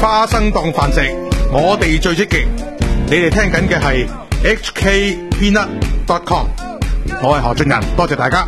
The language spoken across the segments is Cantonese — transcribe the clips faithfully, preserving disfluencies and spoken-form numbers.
花生當飯食，我哋最積極。你哋聽緊嘅係 H K Peanut dot com， 我係何俊仁，多謝大家。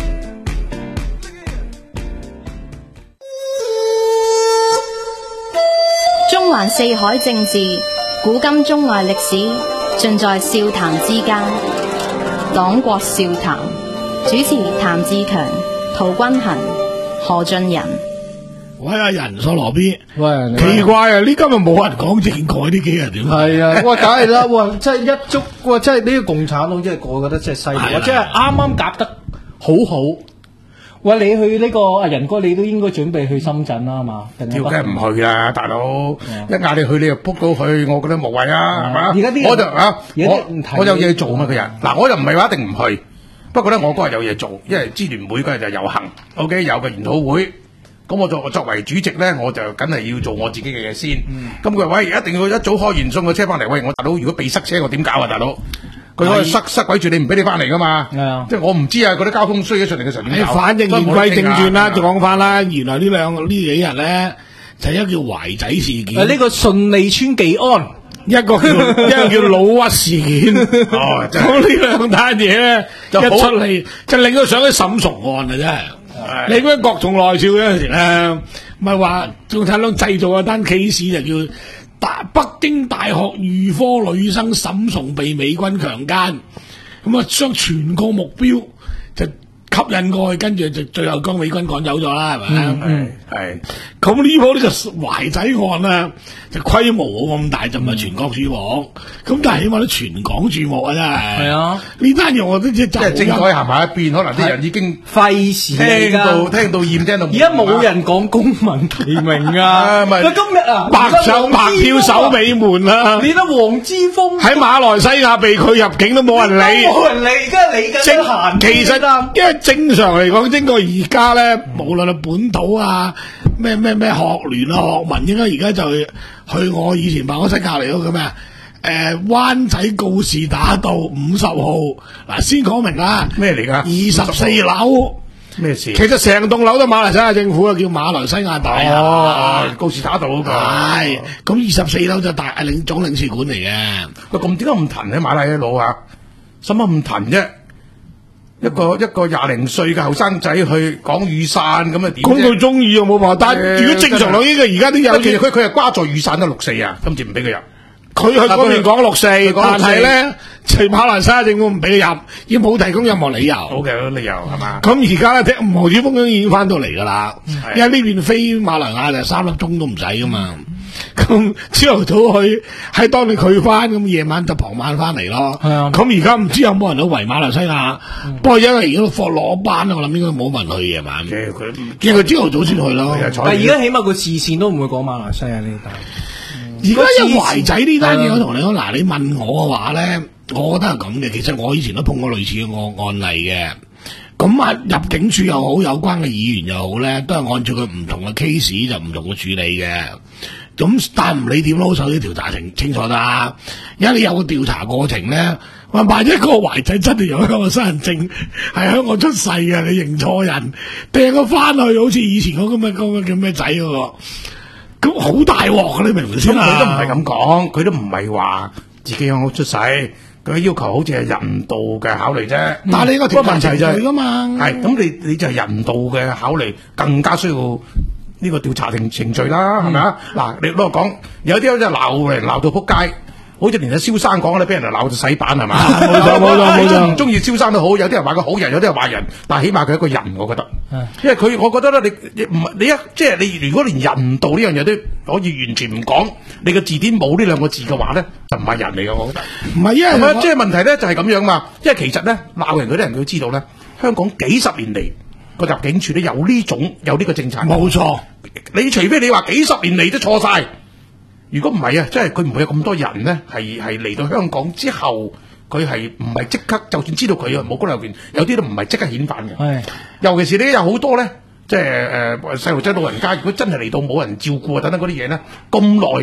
中環四海政治，古今中外歷史，盡在笑談之間。黨國笑談，主持譚志強、陶君行、何俊仁。 喂，阿人索羅 B， 喂， 奇怪啊！呢今日冇人講政改呢幾日點？ 係啊，喂，梗係啦，喂，即係一捉，喂，即係呢個共產黨，即係我覺得真係犀利，即係啱啱夾得好好。喂，你去呢個阿仁哥，你都應該準備去深圳啦嘛？ 屌，梗係唔去啦，大佬！一嗌你去，你又撲到去，我覺得無謂啊，係嘛？ 而家啲我就啊，我我有嘢做嘛，個人嗱，我又唔係話一定唔去，不過咧，我嗰日有嘢做，因為支聯會嗰日就遊行 ，OK， 有個研討會。咁我作作為主席咧，我就梗係要做我自己嘅嘢先。咁佢話喂，一定要一早開完送個車翻嚟。喂，我大佬，如果被塞車，我點搞啊，大佬？佢可以塞塞鬼住你，唔俾你翻嚟噶嘛。即係我唔知啊，嗰啲交通衰咗出嚟嘅時候點搞？反正言歸正傳啦，就講翻啦。原來呢兩呢幾日咧，就一個叫懷仔事件。 呢個順利村技安， 一個叫一個叫老屈事件。哦，咁呢兩單嘢咧，一出嚟就令到上去審崇案啊，真係。你嗰啲國眾內笑嗰陣時咧，咪話共產黨製造一單 case 就叫大北京大學預科女生沈崇被美軍強姦，咁啊將全個目標就吸引過去，跟住就最後將美軍趕走咗啦，係咪？嗯係。咁呢鋪呢個懷仔案啊，就規模冇咁大，就唔係全國注目。咁但係起碼都全港注目啊，真係。係啊，呢單嘢我都即係即係政改行埋一邊，可能啲人已經費事聽到聽到厭，聽到。 而家冇人講公民提名啊！咪今日啊， 白上白票守尾門啊！ 你睇黃之鋒喺馬來西亞被拒入境都冇人理， 冇人理，而家理緊得閒。 其實因為正常嚟講，經過而家咧，無論係本土啊，咩咩咩學聯啊、學民，應該而家就去我以前辦公室隔籬嗰個咩啊？誒，灣仔告士打道五十號嗱，先講明啦，咩嚟噶？二十四樓咩事？其實成棟樓都馬來西亞政府啊，叫馬來西亞大廈。哦，告士打道嗰個係，咁二十四樓就大領總領事館嚟嘅。喂，咁點解咁騰喺馬拉耶佬啊？使乜咁騰啫？一個一個廿零歲嘅後生仔去講雨傘咁啊點？講佢中意又冇辦法，但係如果正常嚟呢個而家都有。其實佢佢係瓜在雨傘得六四啊，今次唔俾佢入。佢去嗰邊講六四，但係咧，隨馬來西亞政府唔俾佢入，要冇提供任何理由。好嘅理由係嘛？咁而家咧，毛主峰已經翻到嚟噶啦，因為呢邊飛馬來亞就三粒鐘都唔使噶嘛。咁朝頭早去，喺當你佢翻，咁夜晚就傍晚翻嚟咯。係啊。咁而家唔知有冇人去圍馬來西亞？不過因為而家放落班，我諗應該冇人去夜晚。佢佢朝頭早先去咯。 但係而家起碼個視線都唔會講馬來西亞呢單。 而家一懷仔呢單嘢，我同你講，嗱，你問我嘅話咧，我覺得係咁嘅。其實我以前都碰過類似嘅案案例嘅。咁啊，入境處又好，有關嘅議員又好咧，都係按照佢唔同嘅 case 就唔同嘅處理嘅。咁但係唔理點咯，首先調查清清楚啦。而家你有個調查過程咧，話萬一個懷仔真係有香港身份證，係香港出世嘅，你認錯人，掟咗翻去，好似以前嗰個咩嗰個叫咩仔嗰個。咁好大鑊啊！你明唔明先啊？佢都唔係咁講，佢都唔係話自己香港出世，佢要求好似係人道嘅考慮啫。嗯、但係你個條問題就係、是，係咁你你就係人道嘅考慮，更加需要呢個調查程程序啦，係咪啊？嗱，你攞嚟講，有啲真係鬧人鬧到撲街。好似連阿蕭生講咧，俾人嚟鬧到洗版係嘛？冇錯冇錯冇錯，唔中意蕭生都好，有啲人話佢好人，有啲人壞人，但係起碼佢係一個人，我覺得。因為佢，我覺得咧，你唔係你一即係你，如果連人道呢樣嘢都可以完全唔講，你個字典冇呢兩個字嘅話咧，就唔係人嚟嘅，我覺得。唔係，因為即係問題咧就係咁樣嘛。因為其實咧鬧人嗰啲人佢都知道咧，香港幾十年嚟個入境處都有呢種有呢個政策。冇錯，你除非你話幾十年嚟都錯晒。如果唔係啊，即係佢唔會有咁多人咧，係係嚟到香港之後，佢係唔係即刻，就算知道佢啊冇嗰兩件，有啲都唔係即刻遣返嘅。係，尤其是呢有好多咧，即係誒細路仔老人家，如果真係嚟到冇人照顧啊等等嗰啲嘢咧，咁耐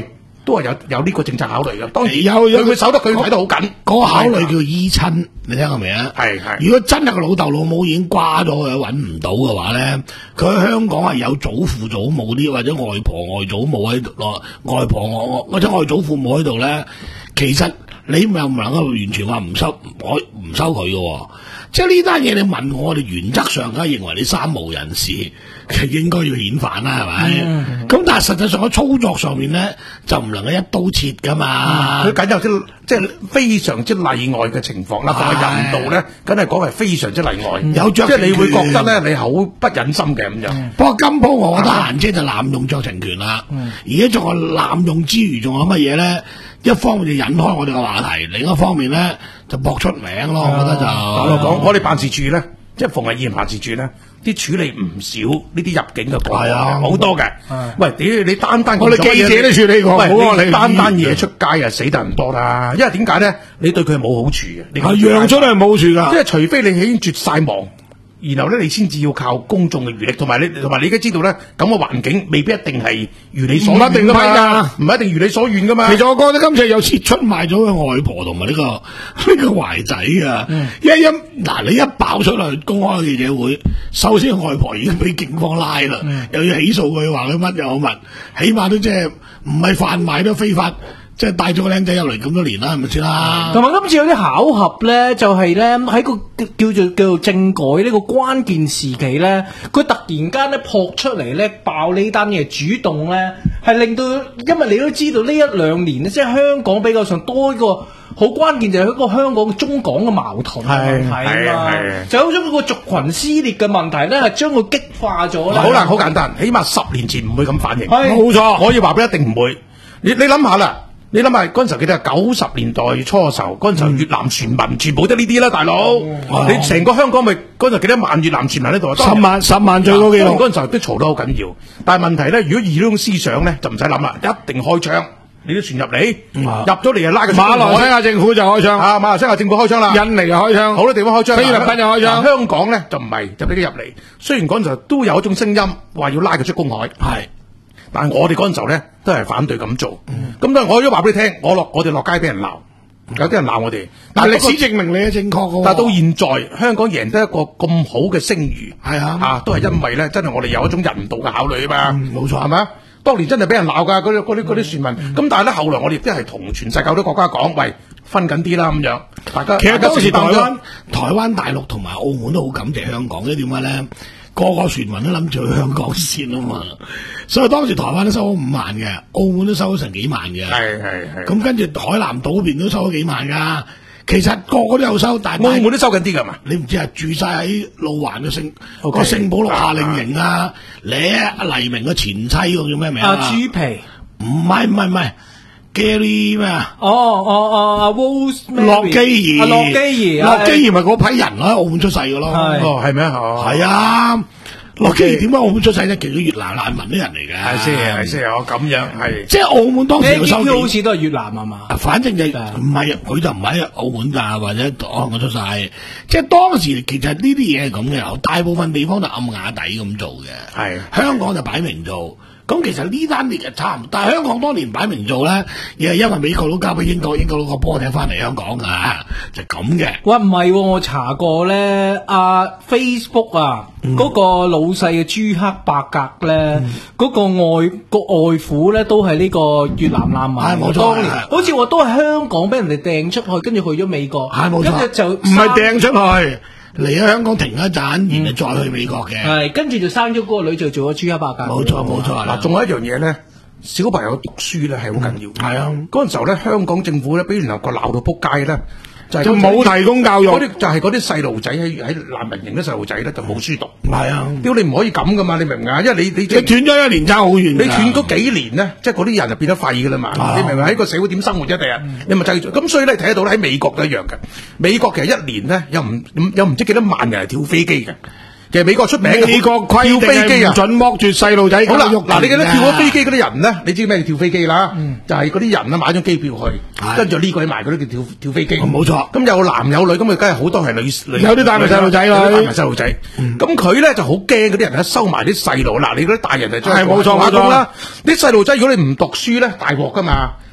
都係有有呢個政策考慮嘅。當然有有佢佢守得佢睇得好緊， 嗰個考慮叫依親，你聽過未啊？ 係係。 如果真係個老豆老母已經瓜咗，佢揾唔到嘅話咧，佢喺香港係有祖父祖母啲，或者外婆外祖母喺度咯，外婆外或者外祖父母喺度咧，其實你又唔能夠完全話唔收，唔可唔收佢嘅。即係呢單嘢，你問我，我哋原則上梗係認為你三無人士，其實應該要遣返啦，係咪？咁、嗯、但係實際上喺操作上面咧，就唔能夠一刀切噶嘛。 佢緊有啲即係非常之例外嘅情況啦，放喺人道咧，梗係講係非常之例外。有即係你會覺得咧，你好不忍心嘅咁樣。 嗯、不過今鋪我覺得嫻姐就濫用酌情權啦，而家仲有濫用之餘，仲有乜嘢咧？一方面就引開我哋嘅話題，另一方面咧就搏出名咯。我覺得就我講，我哋辦事處咧，即係逢係議員辦事處咧，啲處理唔少呢啲入境嘅個案，好多嘅。喂，屌你單單我哋記者都處理過， 喂，你單單嘢出街啊，死得人多啦。因為點解咧？你對佢係冇好處嘅， 係讓出都係冇好處噶。 即係除非你已經絕晒望。然後咧，你先至要靠公眾嘅餘力，同埋你同埋你而家知道咧，咁嘅環境未必一定係如你所願，唔一定噶嘛，唔一定如你所願噶嘛。 其實我覺得今次有次出賣咗佢外婆同埋呢個呢、呢個懷仔噶，嗯、一一嗱你一爆出嚟公開記者會，首先外婆已經俾警方拉啦，嗯、又要起訴佢話佢乜又乜，起碼都即係唔係販賣都非法。即係帶咗個僆仔入嚟咁多年啦，係咪先啦？ 同埋今次有啲巧合咧，就係咧喺個叫做叫做政改呢個關鍵時期咧，佢突然間咧撲出嚟咧爆呢單嘢，主動咧係令到，因為你都知道呢一兩年咧，即係香港比較上多一個好關鍵就係一個香港中港嘅矛盾嘅問題啊嘛，就有咗嗰個族群撕裂嘅問題咧，係將佢激化咗咧。 好難，好簡單，起碼十年前唔會咁反應， 冇錯， 可以話俾一定唔會。你你諗下啦。你諗下嗰陣時候記得係九十年代初嘅時候，嗰陣時候越南船民全部都呢啲啦，大佬。哦、你成個香港咪嗰陣時幾多萬越南船民喺度？ 十萬十萬最高紀錄。 嗰陣時候都嘈得好緊要，但係問題咧，如果以呢種思想咧，就唔使諗啦，一定開槍。你啲船入嚟，嗯、入咗嚟就拉佢。馬來西亞政府就開槍，啊，馬來西亞政府開槍啦，印尼又開槍，好多地方開槍，菲律賓又開槍。香港咧就唔係，就俾佢入嚟。雖然嗰陣時候都有一種聲音話要拉佢出公海，係。但係我哋嗰陣時候咧，都係反對咁做。咁但係我都話俾你聽，我落我哋落街俾人鬧，有啲人鬧我哋。 但係歷史證明你係正確嘅。 但係到現在，香港贏得一個咁好嘅聲譽，係啊，嚇都係因為咧，真係我哋有一種人道嘅考慮啊嘛。冇錯，係咪啊？當年真係俾人鬧㗎，嗰啲嗰啲嗰啲船民。咁但係咧，後來我哋亦都係同全世界好多國家講，喂，分緊啲啦咁樣。大家其實當時台灣、 台灣大陸同埋澳門都好感謝香港，因為點解咧？個個船民都諗住去香港先啊嘛，所以當時台灣都收咗五萬嘅，澳門都收咗成幾萬嘅，係係係。咁跟住海南島嗰邊都收咗幾萬噶，其實個個都有收，但係澳門都收緊啲噶嘛。你唔知啊？住晒喺路環嘅聖個聖保羅夏令營啊，你阿黎明嘅前妻個叫咩名啊？ 豬皮？ 唔係唔係唔係。Gary 咩啊？ 哦哦哦，阿 Rose 洛基兒， 阿洛基兒， 洛基兒咪嗰批人喺澳門出世嘅咯。 哦，係咩？ 係啊，洛基兒點解澳門出世咧？其實越南難民啲人嚟嘅。 係先係先，我咁樣係。 即係澳門當時嘅收幾好似都係越南啊嘛。 反正就唔係，佢就唔喺澳門㗎，或者香港出世。即係當時其實呢啲嘢係咁嘅，大部分地方就暗啞底咁做嘅。係香港就擺明做。咁其實呢單嘢就差唔多，但係香港當年擺明做咧，亦係因為美國佬交俾英國，英國佬個波踢翻嚟香港㗎，就咁嘅。喂， 唔係、啊，我查過咧，阿、啊、Facebook 啊，嗰、嗯、個老細嘅朱克伯格咧，嗰、嗯、個外個外父咧都係呢個越南難民。係冇錯，當年好似我都係香港俾人哋掟出去，跟住去咗美國。係冇錯，跟住就唔係掟出去。嚟咗香港停一陣，然後再去美國嘅。係、嗯，跟住就生咗嗰個女，就做咗朱克伯格。冇錯冇錯。嗱， 仲有一樣嘢咧，小朋友讀書咧係好緊要。係、嗯、啊，嗰陣時候咧，香港政府咧俾聯合國鬧到撲街咧，就冇、是、提供教育。嗰啲就係嗰啲細路仔喺喺難民營啲細路仔咧就冇書讀。係啊，屌你唔可以咁噶嘛，你明唔明啊？因為你你你斷咗一年差好遠。 你斷嗰幾年咧，即係嗰啲人就變咗廢噶啦嘛。啊、你明唔明喺個社會點生活一第日？嗯、你咪製造。咁所以咧睇得到咧喺美國都一樣嘅。美國其實一年咧有唔有唔知幾多萬人係跳飛機嘅。其實美國出名嘅美國規定係唔准剝住細路仔。好啦，嗱，你記得跳咗飛機嗰啲人咧，你知咩叫跳飛機啦？嗯、就係嗰啲人啦，買張機票去，跟住呢個埋嗰啲叫跳跳飛機。冇錯。咁有男有女，咁佢梗係好多係女女。有啲帶埋細路仔咯，帶埋細路仔。咁佢咧就好驚嗰啲人咧收埋啲細路。嗱，你嗰啲大人就係冇錯冇錯啦。啲細路仔如果你唔讀書咧，大鑊噶嘛。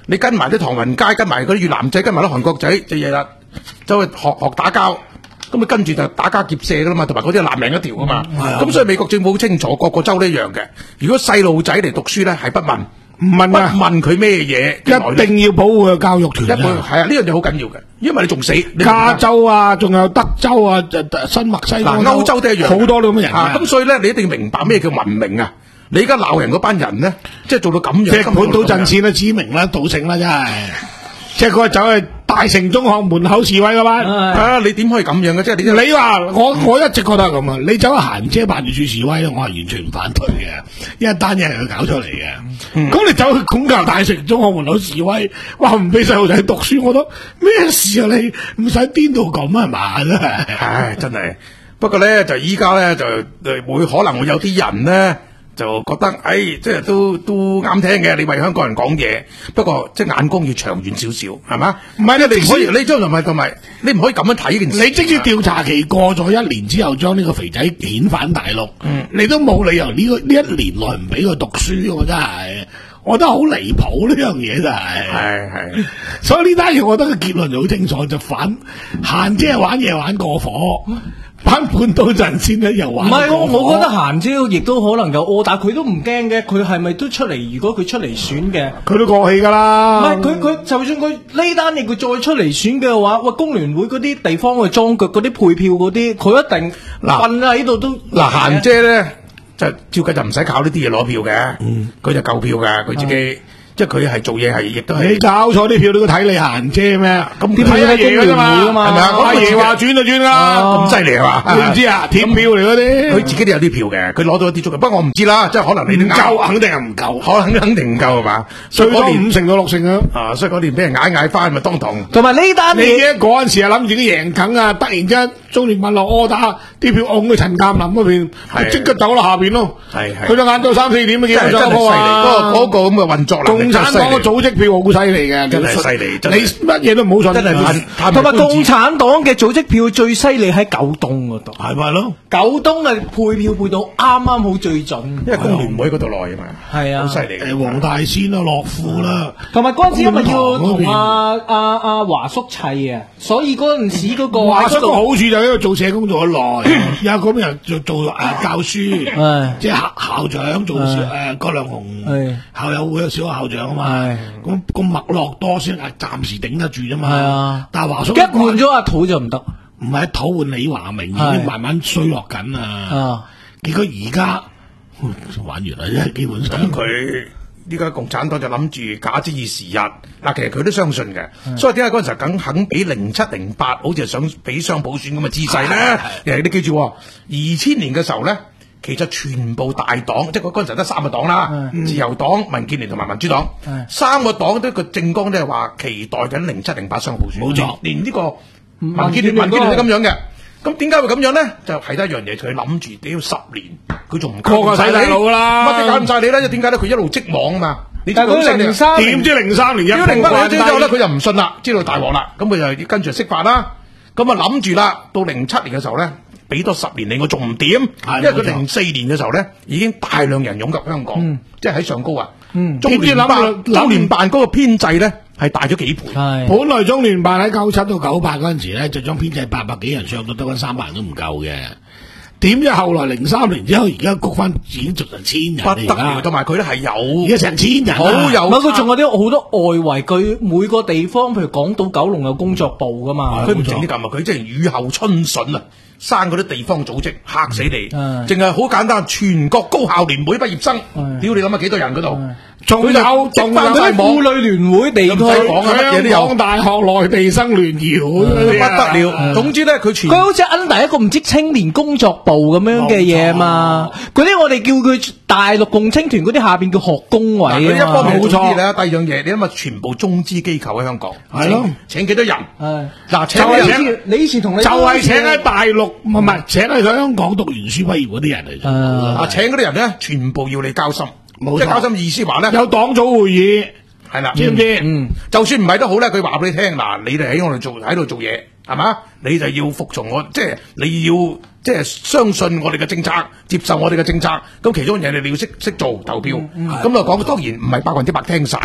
你跟埋啲唐人街，跟埋嗰啲越南仔，跟埋啲韓國仔，就日日走去學學打交。咁你跟住就打家劫舍噶啦嘛，同埋嗰啲係爛命一條噶嘛。咁、嗯、所以美國政府好清楚，各個州都一樣嘅。如果細路仔嚟讀書咧，係不問， 唔問啊， 不問佢咩嘢， 一定要保護個教育權。 一個係啊，呢樣嘢好緊要嘅，因為你仲死。 加州啊，仲有德州啊，新墨西哥、 歐洲都一樣， 好多咁嘅人啊。 咁所以咧，你一定要明白咩叫文明啊！你而家鬧人嗰班人咧，即係做到咁樣， 即係本土陣線啦、知名啦、賭聖啦，真係。即係佢走去大成中學門口示威嗰班， 啊！你點可以咁樣嘅？即係你你話我我一直覺得係咁啊！你走去嫻姐辦事處示威咧，我係完全唔反對嘅，因為單嘢係佢搞出嚟嘅。咁、嗯、你走去拱橋大成中學門口示威，哇！唔俾細路仔讀書，我覺得咩事啊？你唔使癲到咁係嘛？真係， 唉，真係。不過咧，就依家咧就會可能會有啲人咧。就覺得，誒、哎，即係都都啱聽嘅。你為香港人講嘢，不過即係眼光要長遠少少，係嘛？唔係你唔可以，你將同埋同埋，你唔可以咁樣睇件事。 你即使調查期過咗一年之後，將呢個肥仔遣返大陸，嗯、你都冇理由呢、這個呢一年內唔俾佢讀書，我真係，我覺得好離譜呢樣嘢真係。係係，所以呢單嘢，我覺得個結論就好清楚，就反嫻姐玩嘢玩過火。班本土陣先咧又玩， 唔係我，我覺得嫻姐亦都可能有柯打，佢都唔驚嘅。佢係咪都出嚟？如果佢出嚟選嘅， 佢都過氣噶啦。 唔係佢佢，就算佢呢單嘢佢再出嚟選嘅話，喂，工聯會嗰啲地方嘅裝腳嗰啲配票嗰啲，佢一定瞓喺度都。 嗱，嫻姐咧就照計就唔使靠呢啲嘢攞票嘅，佢、嗯、就夠票嘅，佢自己。即係佢係做嘢係，亦都係你搞錯啲票，你都睇你嫻姐咩？ 咁啲票係嘢㗎嘛，係咪啊？ 阿爺話轉就轉啦， 咁犀利係嘛？ 你唔知啊？貼票嚟嗰啲， 佢自己都有啲票嘅，佢攞到一啲足嘅。不過我唔知啦，即係可能你唔夠，肯定係唔夠， 可能肯定唔夠係嘛？ 最多五成到六成啊！ 啊，所以嗰年俾人嗌嗌翻，咪當堂。 同埋呢單你記得嗰陣時係諗住自己贏緊啊！突然之間中聯辦落柯打啲票按去陳鑑林嗰邊，即刻走落下邊咯。係係，去到晏晝三四點嘅，基本上嗰個嗰個咁嘅運作能力， 共產黨嘅組織票好犀利嘅， 真係犀利。 你乜嘢都唔好信，真係。同埋共產黨嘅組織票最犀利喺九東嗰度， 係咪咯？ 九東嘅配票配到啱啱好最準， 因為工聯會嗰度來啊嘛。係啊，好犀利。 誒，黃大仙啦，樂富啦， 同埋嗰陣時因為要同阿阿阿華叔砌啊，所以嗰陣時嗰個華叔個好處就係因為做社工做得耐，有嗰邊人做做誒教書，即係校校長做誒葛量洪校友會嘅小學校長啊嘛。咁咁脈絡多先係暫時頂得住啫嘛。係啊，但係華叔一換咗阿土就唔得， 唔係一土換李華明已經慢慢衰落緊啊。結果而家玩完啦，因為基本上佢依家共產黨就諗住假之以時日。嗱，其實佢都相信嘅，所以點解嗰陣時肯肯俾零七零八，好似係想俾雙普選咁嘅姿勢咧？其實你記住，二千年嘅時候咧，其實全部大黨，即係嗰陣時得三個黨啦，自由黨、民建聯同埋民主黨，三個黨都個政綱都係話期待緊零七零八雙普選。冇錯，連呢個民建聯、民建聯都咁樣嘅。咁點解會咁樣咧？就係得一樣嘢，佢諗住屌十年，佢仲唔過晒大路噶啦， 乜都搞唔晒你啦！點解咧？佢一路積網啊嘛。 但係佢零三點知零三年一零八年之後咧，佢就唔信啦，知道大鑊啦，咁佢就跟住釋法啦。咁啊諗住啦，到零七年嘅時候咧，俾多十年你，我仲唔掂？因為佢零四年嘅時候咧，已經大量人湧入香港，嗯、即係喺上高啊。嗯、中聯辦中聯辦嗰個編制咧係大咗幾倍。 本來中聯辦喺九七到九八嗰陣時咧，就將編制八百幾人上到得翻三百人都唔夠嘅。點知後來零三年之後，而家谷翻已經做成千人， 不得了，同埋佢咧係有而家成千人， 好有。 唔係佢仲有啲好多外圍，佢每個地方，譬如港島、九龍有工作部噶嘛， 佢唔整啲咁啊，佢即係雨後春筍啊，生嗰啲地方組織嚇死你，淨係好簡單，全國高校聯會畢業生，屌你諗下幾多人嗰度？ 仲有仲有啲婦女聯會地區， 香港大學內地生聯誼會， 不得了。總之咧，佢全佢好似 under 一個唔知青年工作部咁樣嘅嘢嘛。嗰啲我哋叫佢大陸共青團嗰啲下邊叫學工委啊。 佢一方面冇錯咧，第二樣嘢你諗下，全部中資機構喺香港，係咯，請幾多人？嗱，請人你以前同你就係請喺大陸，唔係唔係請喺香港讀完書畢業嗰啲人嚟。 啊，請嗰啲人咧，全部要你交心。即係交心意思話咧， 有黨組會議係啦， 知唔知？ 嗯，就算唔係都好咧，佢話俾你聽，嗱，你哋喺我哋做喺度做嘢，係嘛？你就要服從我，即係你要即係相信我哋嘅政策，接受我哋嘅政策。咁其中嘢你你要識識做投票。咁啊講，當然唔係百分之百聽晒，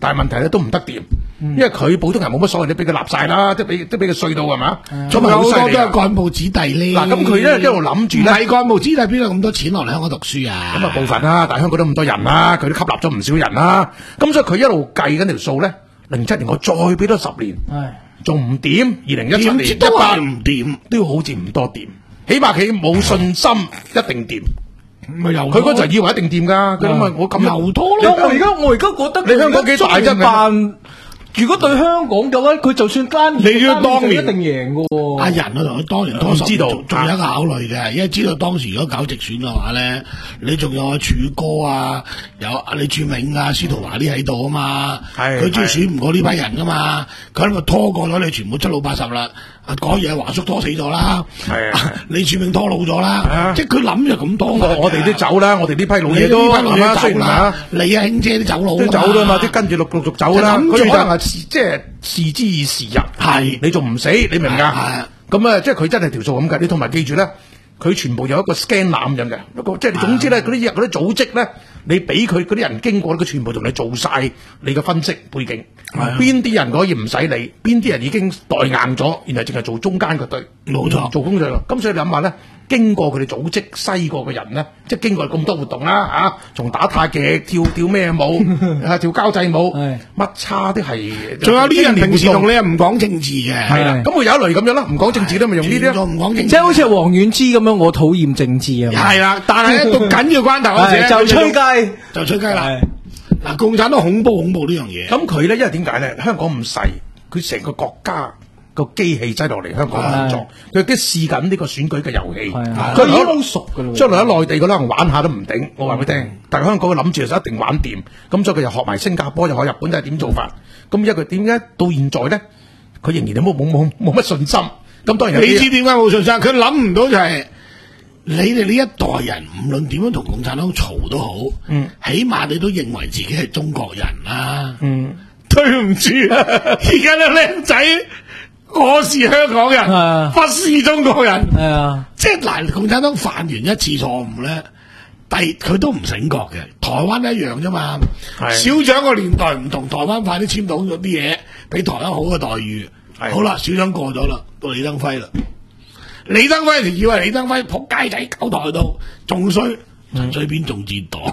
但係問題咧都唔得掂，因為佢普通人冇乜所謂，你俾佢立晒啦，即係俾都俾佢稅到係嘛， 仲有好多都係幹部子弟咧。 嗱，咁佢咧一路諗住咧， 唔係幹部子弟邊有咁多錢落嚟香港讀書啊？ 咁啊部分啦，但係香港都咁多人啦，佢都吸納咗唔少人啦，咁所以佢一路計緊條數咧，零七年我再俾多十年，仲唔掂？二零一七年一都八係唔掂， 都要好似唔多掂，起碼佢冇信心一定掂。 咪又佢嗰陣以為一定掂㗎，佢諗啊我咁又多我而家我而家覺得你香港幾大啫辦如果對香港嘅話，佢就算單你要當年一定贏嘅喎。 阿仁啊，同佢當年多十知道仲仲有一個考慮嘅，因為知道當時如果搞直選嘅話咧，你仲有阿柱哥啊，有阿李柱銘啊、司徒華啲喺度啊嘛， 係佢仲選唔過呢批人噶嘛，佢喺度拖過咗你全部七老八十啦，講嘢華叔拖死咗啦， 係啊李柱銘拖老咗啦， 啊即係佢諗就咁多。 我我哋都走啦，我哋呢批老你嘢都呢批老嘢雖然走啦，你啊兄姐都走佬都走啦嘛，啲跟住陸陸續走啦。 就諗住佢可能係即係視之以時日， 係你仲唔死？你明唔明係啊？咁啊，即係佢真係條數咁計。你同埋記住咧，佢全部有一個 scan 攬咁嘅，一個即係總之咧，嗰啲嗰啲組織咧，你俾佢嗰啲人經過，佢全部同你做晒你嘅分析背景，邊啲人可以唔使理，邊啲人已經代硬咗，然後淨係做中間嗰堆， 冇錯做工作咯。咁所以你諗下咧。經過佢哋組織篩過嘅人咧，即係經過咁多活動啦嚇，從打太極、跳跳咩舞、啊跳交際舞，乜差都係。 仲有呢人平時同你又唔講政治嘅， 係啦。咁會有一類咁樣啦，唔講政治都咪用呢啲咯， 唔講政治， 即係好似黃遠之咁樣，我討厭政治啊。 係啦，但係咧到緊要關頭嗰時就吹雞， 就吹雞啦。嗱，共產黨恐怖恐怖呢樣嘢。 咁佢咧，因為點解咧？香港咁細，佢成個國家。個機器擠落嚟香港運作，佢都試緊呢個選舉嘅遊戲， 佢已經好熟㗎啦。 將來喺內地嗰可能玩下都唔定，我話俾你聽。但係香港佢諗住就一定玩掂，咁所以佢又學埋新加坡，又學日本，就係點做法。咁因為佢點解到現在咧，佢仍然都冇冇冇冇乜信心。咁當然你知點解冇信心？佢諗唔到就係你哋呢一代人，無論點樣同共產黨嘈都好，嗯，起碼你都認為自己係中國人啦。嗯，對唔住，而家啲僆仔。我是香港人，啊、不是中國人。係啊，即係嗱，共產黨犯完一次錯誤咧，第佢都唔醒覺嘅。台灣一樣啫嘛。小蔣個年代唔同，台灣快啲簽到咗啲嘢，比台灣好嘅待遇。好啦，小蔣過咗啦，到李登輝啦。李登輝以為李登輝仆街仔搞台度，仲衰。陳水扁仲戰黨，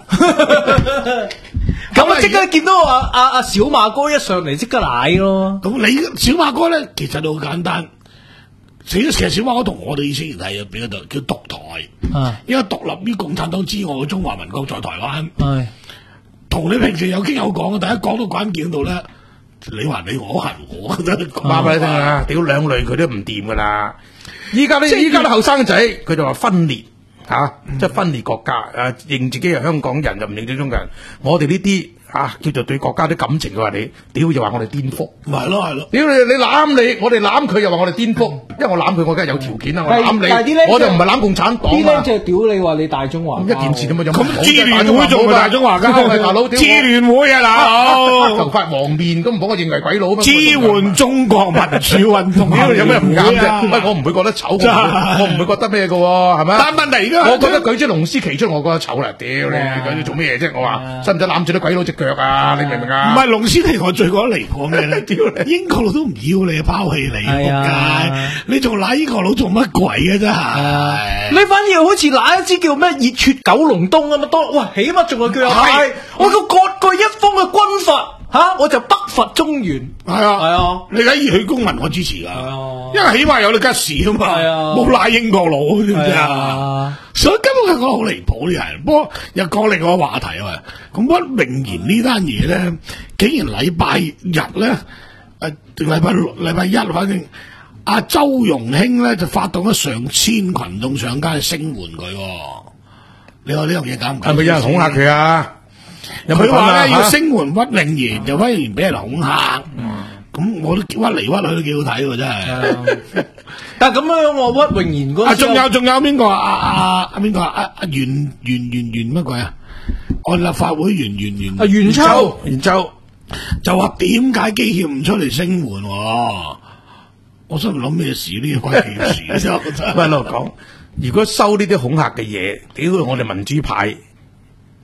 咁啊即刻見到阿阿阿小馬哥一上嚟即刻奶咯。 咁你小馬哥咧，其實都好簡單。其實小馬哥同我哋以前係比較叫獨台，啊、因為獨立於共產黨之外嘅中華民國在台灣。係同你平時有傾有講嘅，第一講到關鍵度咧，你還你我還我，真係話俾你聽啊！屌兩類佢都唔掂噶啦。依家咧，依家啲後生仔佢就話分裂。吓、啊，即係分裂國家，誒、啊，認自己係香港人就唔認自己中國人。我哋呢啲啊，叫做對國家啲感情嘅話，你屌就話我哋顛覆， 係咯係咯。 屌你你攬你，我哋攬佢又話我哋顛覆，因為我攬佢我梗係有條件啦，我攬你，我就唔係攬共產黨。 啲僆仔屌你話你大中華， 咁一件事咁啊， 咁支聯會仲係大中華交， 大佬， 支聯會啊嗱， 頭髮黃面都唔好，我認為鬼佬。 支援中國民主運動， 有咩唔啱啫？喂，我唔會覺得醜，我唔會覺得咩嘅，係咪？ 但問題而家， 我覺得舉隻龍獅旗出，我覺得醜啦，屌你，佢做咩嘢啫？我話使唔使攬住啲鬼佬隻腳啊？你明唔明啊？ 唔係龍獅旗，我最覺得離譜咩咧？屌你，英國佬都唔要你，拋棄你，仆街！你仲揦英國佬做乜鬼嘅真係？ 你反而好似揦一支叫咩熱血九龍東咁嘛？多哇，起碼仲係叫有派，我個割據一方嘅軍閥吓，我就北伐中原。 係啊係啊，你睇熱血公民我支持噶，因為起碼有你吉士啊嘛，冇賴英國佬知唔知啊？所以根本係講得好離譜啲人。不過又講另外一個話題啊，咁屈穎妍呢單嘢咧，竟然禮拜日咧，誒禮拜六、禮拜一，反正阿周容興咧就發動咗上千群眾上街去聲援佢。你話呢樣嘢搞唔搞？ 係咪有人恐嚇佢啊？ 佢話咧要聲援屈穎妍，就屈穎妍俾人恐嚇。咁我都屈嚟屈去都幾好睇喎，真係。 但係咁樣我屈穎妍嗰，啊仲有仲有邊個啊？阿阿邊個啊？阿阿袁袁袁袁乜鬼啊？按立法會袁袁袁啊袁秋袁秋就話點解基協唔出嚟聲援？我心諗咩事呢？關佢事啊！ 喂，老講，如果收呢啲恐嚇嘅嘢，屌我哋民主派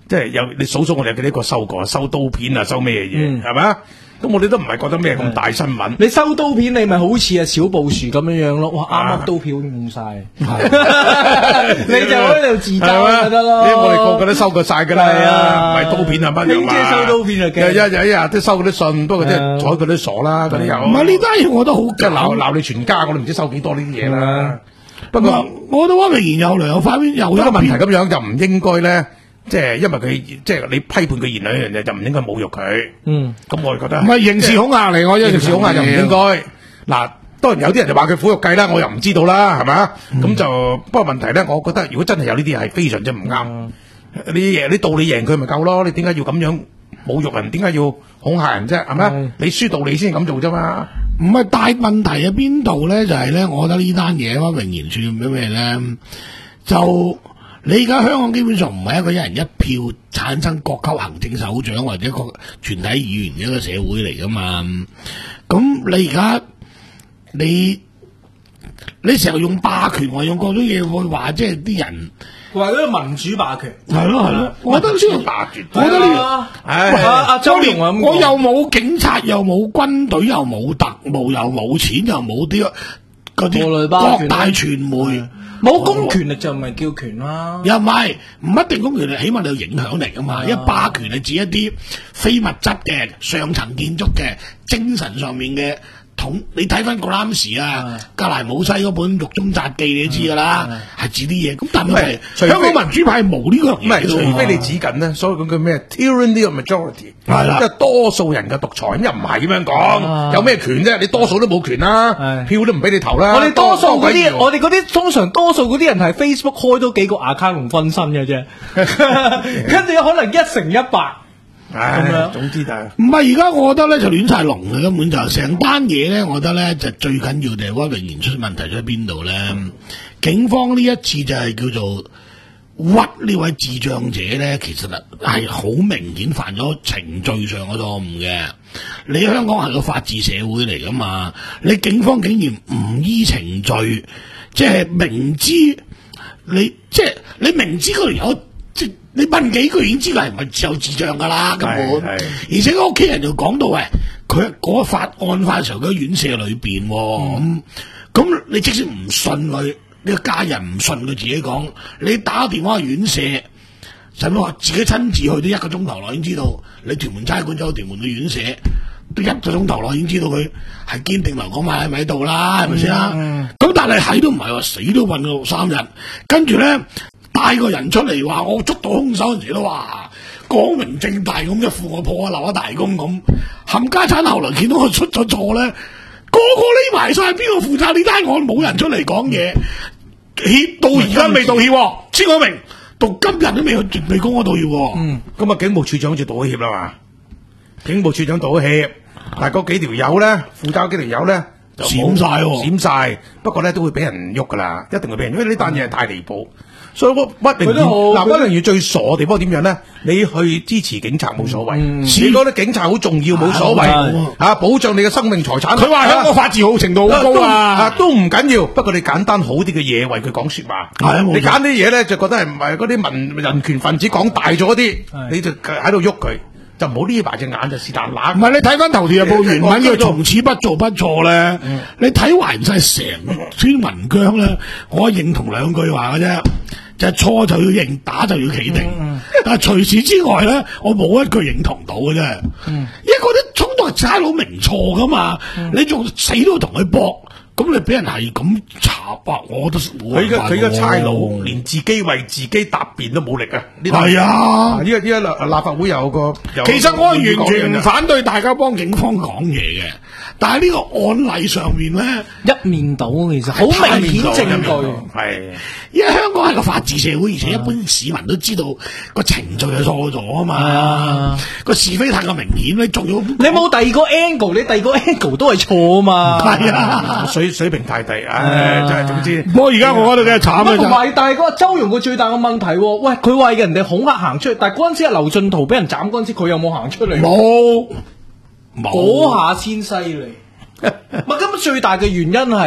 即係有你數數我哋有幾多個收過，收刀片啊，收咩嘢係咪？咁我哋都唔係覺得咩咁大新聞。 你收刀片，你咪好似啊小布殊咁樣樣咯。哇，啱啱刀片用晒，你就喺度自嘲就得咯。 我哋個個都收過晒㗎啦，唔係刀片啊乜嘢嘛。 即係收刀片就驚。 日日日日都收嗰啲信，不過即係睬佢都傻啦，嗰啲有。 唔係呢單嘢，我覺得好即係鬧鬧你全家，我都唔知收幾多呢啲嘢啦。不過我都話明言有良有反面有一個問題咁樣就唔應該咧。即係因為佢即係你批判佢言論一樣嘢，就唔應該侮辱佢。嗯，咁我哋覺得唔係刑事恐嚇嚟，我刑事恐嚇就唔應該。嗱，當然有啲人就話佢苦肉計啦，我又唔知道啦，係咪啊？咁就不過問題咧，我覺得如果真係有呢啲係非常之唔啱。你贏你道理贏佢咪夠咯？你點解要咁樣侮辱人？點解要恐嚇人啫？係咪？你輸道理先咁做啫嘛。 唔係大問題喺邊度咧？就係咧，我覺得呢單嘢啊，明言算咩咩咧？就你而家香港基本上唔係一個一人一票產生各級行政首長或者各全體議員嘅一個社會嚟噶嘛？咁你而家你你成日用霸權或用各種嘢去話，即係啲人話嗰個民主霸權係咯係咯，我覺得先霸權， 我覺得呢， 唉，阿周融啊， 我又冇警察，又冇軍隊，又冇特務，又冇錢，又冇啲嗰啲各大傳媒。 冇公權力就唔係叫權啦， 又唔係唔一定公權力，起碼你有影響力噶嘛。因為霸權係指一啲非物質嘅上層建築嘅精神上面嘅統。你睇翻《嗰陣時啊，格萊姆西嗰本《獄中札記》，你都知噶啦，係指啲嘢。咁但係香港民主派冇呢個嘢， 唔係除非你指緊咧，所謂咁叫咩 tyranny of majority， 係啦， 即係多數人嘅獨裁。咁又唔係咁樣講，有咩權啫？你多數都冇權啦，票都唔俾你投啦。 我哋多數嗰啲，我哋嗰啲通常多數嗰啲人係 Facebook 開多幾個 account 同分身嘅啫，跟住有可能一成一百。 咁樣，總之就係唔係而家，我覺得咧就亂晒龍嘅，根本就成單嘢咧，我覺得咧就最緊要就係屈榮賢出問題出喺邊度咧？警方呢一次就係叫做屈呢位智障者咧，其實係好明顯犯咗程序上嘅錯誤嘅。你香港係個法治社會嚟噶嘛？你警方竟然唔依程序，即係明知你即係你明知嗰條友。即你問幾句已經知佢係唔係有智障噶啦，根本。而且個屋企人就講到喂，佢嗰個法案發嘅時候，佢喺院舍裏邊，咁咁、嗯、你即使唔信佢，你個家人唔信佢自己講，你打個電話去院舍，使乜話自己親自去都一個鐘頭內已經知道，你屯門差館走屯門嘅院舍，都一個鐘頭內已經知道佢係堅定留港買喺咪喺度啦，係咪先啦？咁、嗯、但係係都唔係話死都韞咗三日，跟住咧。帶個人出嚟話我捉到兇手嗰陣時都話光明正大咁一副我破啊立啊大功咁，冚家產後來見到佢出咗錯咧，個個匿埋晒，邊個負責呢單案？冇人出嚟講嘢，歉到而家未道歉，先講明到今日都未去未公開道歉。 嗯，咁啊警務處長好似道咗歉啦嘛，警務處長道咗歉，但係嗰幾條友咧，負責幾條友咧閃晒， 閃晒，不過咧都會俾人喐噶啦，一定會俾人，因為呢單嘢係太離譜。所以屈榮賢嗱，屈榮賢最傻嘅地方點樣咧？你去支持警察冇所謂，嗯、你覺得警察好重要冇所謂，吓、啊、保障你嘅生命財產。 佢話香港法治好程度好高啊， 啊都唔緊要，不過你簡單好啲嘅嘢為佢講說話。係你揀啲嘢咧就覺得係唔係嗰啲民人權分子講大咗啲，你就喺度喐佢。就唔好呢埋隻眼就是但揦。 唔係你睇翻頭條日報原文叫從此不做不錯咧，嗯、你睇完晒成篇文章咧，我認同兩句話嘅啫，就係、是、錯就要認，打就要企定。嗯、但係除此之外咧，我冇一句認同到嘅啫。嗯、因為嗰啲衝突係差佬明錯噶嘛，嗯、你仲死都要同佢搏。咁你俾人係咁查啊！我都佢嘅佢嘅差佬連自己為自己答辯都冇力啊！ 係啊！ 呢個呢個立立法會有個，有其實我係完全唔反對大家幫警方講嘢嘅，但係呢個案例上面咧一面倒，其實好明顯證據係， 因為香港係個法治社會，而且一般市民都知道個程序係錯咗啊嘛，個是非太過明顯，你仲要你冇第二個 angle，你第二個 angle 都係錯啊嘛， 係啊。 水水平太低，唉，真係總之。 不過而家我覺得幾慘啊！ 同埋，但係嗰個周融個最大嘅問題，喂，佢為人哋恐嚇行出去，但係嗰陣時係劉進圖俾人斬嗰陣時，佢有冇行出嚟？ 冇，冇， 嗰下先犀利。咪根本最大嘅原因係，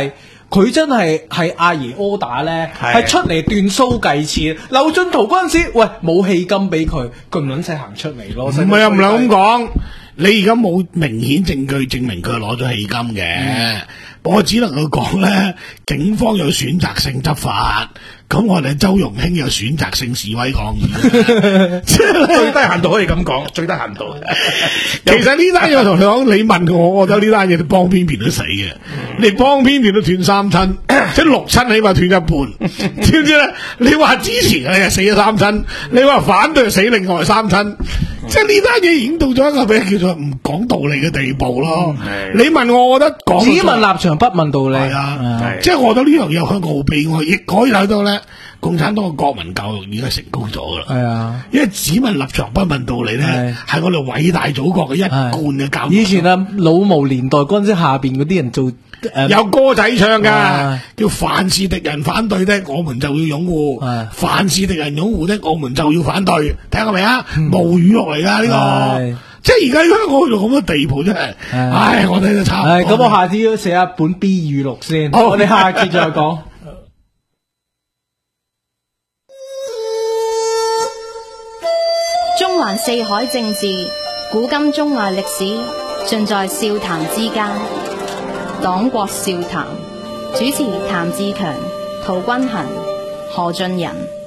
佢真係係阿爺柯打咧， 係係出嚟斷須計錢。劉俊圖嗰陣時，喂冇戲金俾佢，佢唔撚使行出嚟咯。 唔係啊，唔係咁講。你而家冇明顯證據證明佢係攞咗戲金嘅，嗯、我只能夠講咧，警方有選擇性執法，咁我哋周融興有選擇性示威抗議， 最低限度可以咁講，最低限度。 其實呢單嘢我同你講，你問我，我覺得呢單嘢你幫邊邊都死嘅，嗯、你幫邊邊都斷三親，即係六親起碼斷一半，知唔知咧？你話支持佢係死咗三親，你話反對死另外三親。即係呢單嘢已經到咗一個比叫做唔講道理嘅地步咯。嗯、你問我，我覺得講只問立場不問道理。 係啊，即係我覺得呢樣嘢香港好悲哀，亦可以睇到咧，共產黨嘅國民教育已經成功咗噶啦。係啊，因為只問立場不問道理咧，係我哋偉大祖國嘅一貫嘅教育。 以前啊，老毛年代嗰陣時，下邊嗰啲人做。 Uh, 有歌仔唱噶，啊、叫凡是敵人反對的，我們就要擁護；啊、凡是敵人擁護的，我們就要反對。聽過未啊？無語錄嚟噶呢個，哎、即係而家香港去到咁嘅地步，真係，唉、哎，我哋都差唔多。 咁、哎、我下次要寫一本 B 語錄先，好我哋下次再講。 中環四海政治，古今中外歷史，盡在笑談之間。黨國笑談，主持譚志強、陶君衡、何俊仁。